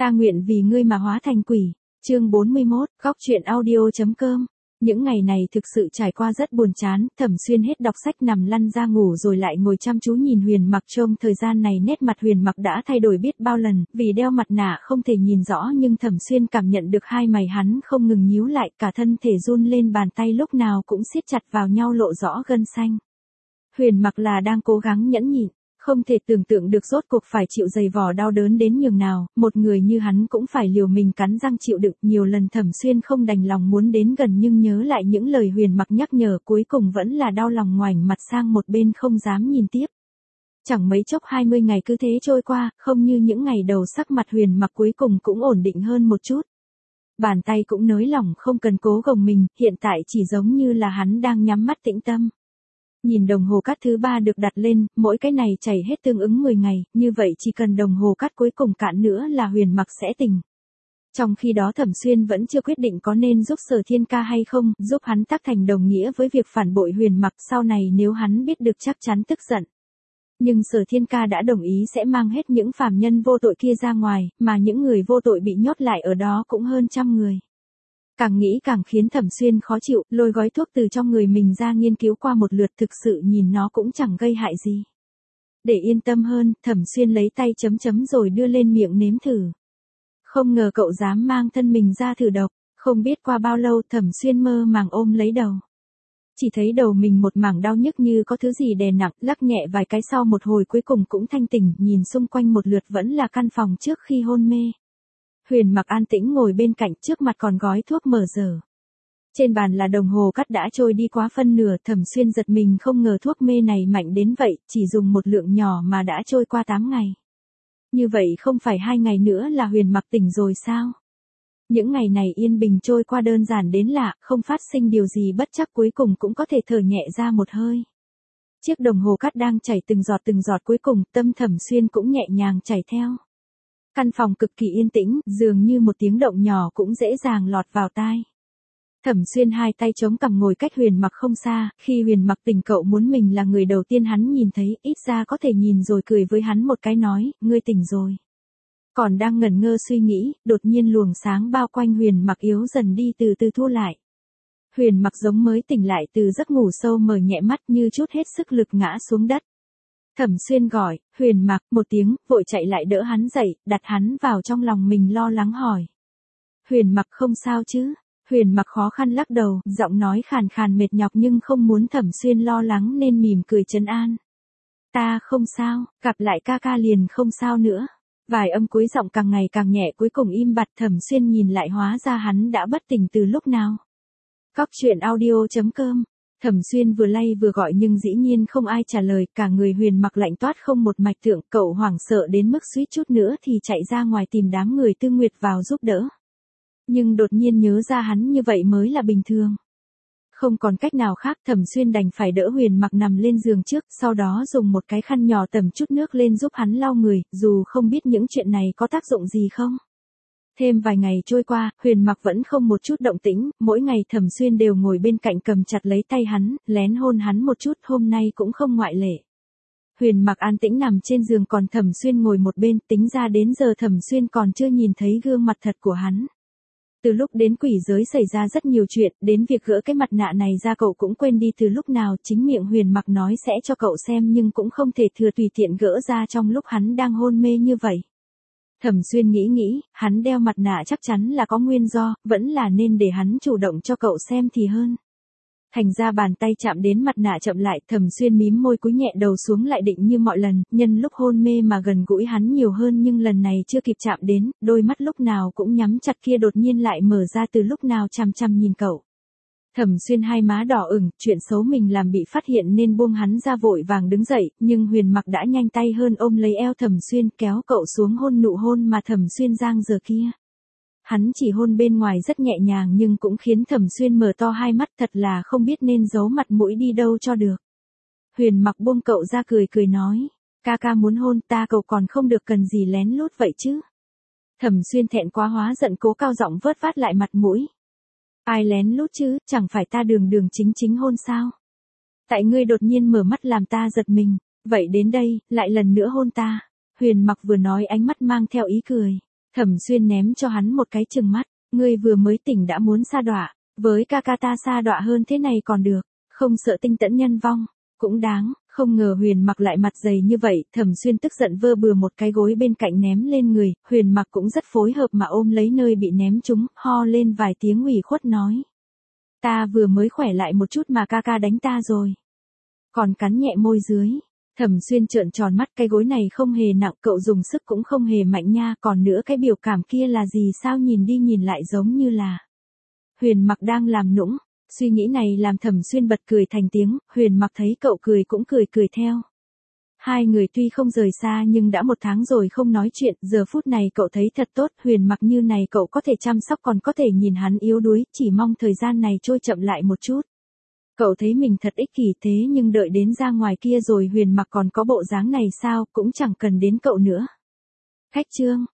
Ta nguyện vì ngươi mà hóa thành quỷ. Chương 41, góc truyện audio.com. Những ngày này thực sự trải qua rất buồn chán, Thẩm Xuyên hết đọc sách nằm lăn ra ngủ rồi lại ngồi chăm chú nhìn Huyền Mặc. Trong thời gian này nét mặt Huyền Mặc đã thay đổi biết bao lần, vì đeo mặt nạ không thể nhìn rõ nhưng Thẩm Xuyên cảm nhận được hai mày hắn không ngừng nhíu lại, cả thân thể run lên, bàn tay lúc nào cũng siết chặt vào nhau lộ rõ gân xanh. Huyền Mặc là đang cố gắng nhẫn nhịn. Không thể tưởng tượng được rốt cuộc phải chịu dày vò đau đớn đến nhường nào, một người như hắn cũng phải liều mình cắn răng chịu đựng. Nhiều lần Thẩm Xuyên không đành lòng muốn đến gần nhưng nhớ lại những lời Huyền Mặc nhắc nhở, cuối cùng vẫn là đau lòng ngoảnh mặt sang một bên không dám nhìn tiếp. Chẳng mấy chốc 20 ngày cứ thế trôi qua, không như những ngày đầu, sắc mặt Huyền Mặc cuối cùng cũng ổn định hơn một chút. Bàn tay cũng nới lỏng, không cần cố gồng mình, hiện tại chỉ giống như là hắn đang nhắm mắt tĩnh tâm. Nhìn đồng hồ cát thứ 3 được đặt lên, mỗi cái này chảy hết tương ứng 10 ngày, như vậy chỉ cần đồng hồ cát cuối cùng cạn nữa là Huyền Mặc sẽ tỉnh. Trong khi đó Thẩm Xuyên vẫn chưa quyết định có nên giúp Sở Thiên Ca hay không, giúp hắn tác thành đồng nghĩa với việc phản bội Huyền Mặc sau này nếu hắn biết được chắc chắn tức giận. Nhưng Sở Thiên Ca đã đồng ý sẽ mang hết những phàm nhân vô tội kia ra ngoài, mà những người vô tội bị nhốt lại ở đó cũng hơn 100 người. Càng nghĩ càng khiến Thẩm Xuyên khó chịu, lôi gói thuốc từ trong người mình ra nghiên cứu qua một lượt, thực sự nhìn nó cũng chẳng gây hại gì. Để yên tâm hơn, Thẩm Xuyên lấy tay chấm chấm rồi đưa lên miệng nếm thử. Không ngờ cậu dám mang thân mình ra thử độc, không biết qua bao lâu Thẩm Xuyên mơ màng ôm lấy đầu. Chỉ thấy đầu mình một mảng đau nhức như có thứ gì đè nặng, lắc nhẹ vài cái sau một hồi cuối cùng cũng thanh tỉnh, nhìn xung quanh một lượt vẫn là căn phòng trước khi hôn mê. Huyền Mặc an tĩnh ngồi bên cạnh, trước mặt còn gói thuốc mở dở. Trên bàn là đồng hồ cát đã trôi đi quá phân nửa, Thẩm Xuyên giật mình không ngờ thuốc mê này mạnh đến vậy, chỉ dùng một lượng nhỏ mà đã trôi qua 8 ngày. Như vậy không phải 2 ngày nữa là Huyền Mặc tỉnh rồi sao? Những ngày này yên bình trôi qua đơn giản đến lạ, không phát sinh điều gì bất trắc, cuối cùng cũng có thể thở nhẹ ra một hơi. Chiếc đồng hồ cát đang chảy từng giọt cuối cùng, tâm Thẩm Xuyên cũng nhẹ nhàng chảy theo. Căn phòng cực kỳ yên tĩnh, dường như một tiếng động nhỏ cũng dễ dàng lọt vào tai. Thẩm Xuyên hai tay chống cằm ngồi cách Huyền Mặc không xa, khi Huyền Mặc tỉnh cậu muốn mình là người đầu tiên hắn nhìn thấy, ít ra có thể nhìn rồi cười với hắn một cái nói, ngươi tỉnh rồi. Còn đang ngẩn ngơ suy nghĩ, đột nhiên luồng sáng bao quanh Huyền Mặc yếu dần đi từ từ thu lại. Huyền Mặc giống mới tỉnh lại từ giấc ngủ sâu, mở nhẹ mắt như chút hết sức lực ngã xuống đất. Thẩm Xuyên gọi, Huyền Mặc, một tiếng, vội chạy lại đỡ hắn dậy, đặt hắn vào trong lòng mình lo lắng hỏi. Huyền Mặc không sao chứ? Huyền Mặc khó khăn lắc đầu, giọng nói khàn khàn mệt nhọc nhưng không muốn Thẩm Xuyên lo lắng nên mỉm cười trấn an. Ta không sao, gặp lại ca ca liền không sao nữa. Vài âm cuối giọng càng ngày càng nhẹ cuối cùng im bặt, Thẩm Xuyên nhìn lại hóa ra hắn đã bất tỉnh từ lúc nào. Góc truyện audio.com. Thẩm Xuyên vừa lay vừa gọi nhưng dĩ nhiên không ai trả lời, cả người Huyền Mặc lạnh toát không một mạch tượng, cậu hoảng sợ đến mức suýt chút nữa thì chạy ra ngoài tìm đám người Tư Nguyệt vào giúp đỡ. Nhưng đột nhiên nhớ ra hắn như vậy mới là bình thường. Không còn cách nào khác, Thẩm Xuyên đành phải đỡ Huyền Mặc nằm lên giường trước, sau đó dùng một cái khăn nhỏ tẩm chút nước lên giúp hắn lau người, dù không biết những chuyện này có tác dụng gì không. Thêm vài ngày trôi qua, Huyền Mặc vẫn không một chút động tĩnh, mỗi ngày Thẩm Xuyên đều ngồi bên cạnh cầm chặt lấy tay hắn, lén hôn hắn một chút, hôm nay cũng không ngoại lệ. Huyền Mặc an tĩnh nằm trên giường còn Thẩm Xuyên ngồi một bên, tính ra đến giờ Thẩm Xuyên còn chưa nhìn thấy gương mặt thật của hắn. Từ lúc đến quỷ giới xảy ra rất nhiều chuyện, đến việc gỡ cái mặt nạ này ra cậu cũng quên đi từ lúc nào, chính miệng Huyền Mặc nói sẽ cho cậu xem nhưng cũng không thể thừa tùy tiện gỡ ra trong lúc hắn đang hôn mê như vậy. Thẩm Xuyên nghĩ, hắn đeo mặt nạ chắc chắn là có nguyên do, vẫn là nên để hắn chủ động cho cậu xem thì hơn. Thành ra bàn tay chạm đến mặt nạ chậm lại, Thẩm Xuyên mím môi cúi nhẹ đầu xuống lại định như mọi lần, nhân lúc hôn mê mà gần gũi hắn nhiều hơn nhưng lần này chưa kịp chạm đến, đôi mắt lúc nào cũng nhắm chặt kia đột nhiên lại mở ra từ lúc nào chằm chằm nhìn cậu. Thẩm Xuyên hai má đỏ ửng, chuyện xấu mình làm bị phát hiện nên buông hắn ra vội vàng đứng dậy, nhưng Huyền Mặc đã nhanh tay hơn ôm lấy eo Thẩm Xuyên kéo cậu xuống hôn nụ hôn mà Thẩm Xuyên giang giờ kia. Hắn chỉ hôn bên ngoài rất nhẹ nhàng nhưng cũng khiến Thẩm Xuyên mở to hai mắt, thật là không biết nên giấu mặt mũi đi đâu cho được. Huyền Mặc buông cậu ra cười nói, ca ca muốn hôn ta cậu còn không được cần gì lén lút vậy chứ. Thẩm Xuyên thẹn quá hóa giận cố cao giọng vớt vát lại mặt mũi. Ai lén lút chứ, chẳng phải ta đường chính hôn sao? Tại ngươi đột nhiên mở mắt làm ta giật mình, vậy đến đây, lại lần nữa hôn ta. Huyền Mặc vừa nói ánh mắt mang theo ý cười. Thẩm Xuyên ném cho hắn một cái chừng mắt, ngươi vừa mới tỉnh đã muốn sa đọa, với ca ca ta sa đọa hơn thế này còn được, không sợ tinh tẫn nhân vong, cũng đáng. Không ngờ Huyền Mặc lại mặt dày như vậy, Thẩm Xuyên tức giận vơ bừa một cái gối bên cạnh ném lên người, Huyền Mặc cũng rất phối hợp mà ôm lấy nơi bị ném trúng, ho lên vài tiếng ủy khuất nói. Ta vừa mới khỏe lại một chút mà ca ca đánh ta rồi. Còn cắn nhẹ môi dưới. Thẩm Xuyên trợn tròn mắt, cái gối này không hề nặng, cậu dùng sức cũng không hề mạnh nha, còn nữa cái biểu cảm kia là gì, sao nhìn đi nhìn lại giống như là Huyền Mặc đang làm nũng. Suy nghĩ này làm Thẩm Xuyên bật cười thành tiếng, Huyền Mặc thấy cậu cười cũng cười theo. Hai người tuy không rời xa nhưng đã 1 tháng rồi không nói chuyện, giờ phút này cậu thấy thật tốt, Huyền Mặc như này cậu có thể chăm sóc còn có thể nhìn hắn yếu đuối, chỉ mong thời gian này trôi chậm lại một chút. Cậu thấy mình thật ích kỷ thế nhưng đợi đến ra ngoài kia rồi Huyền Mặc còn có bộ dáng này sao, cũng chẳng cần đến cậu nữa. Khách trương,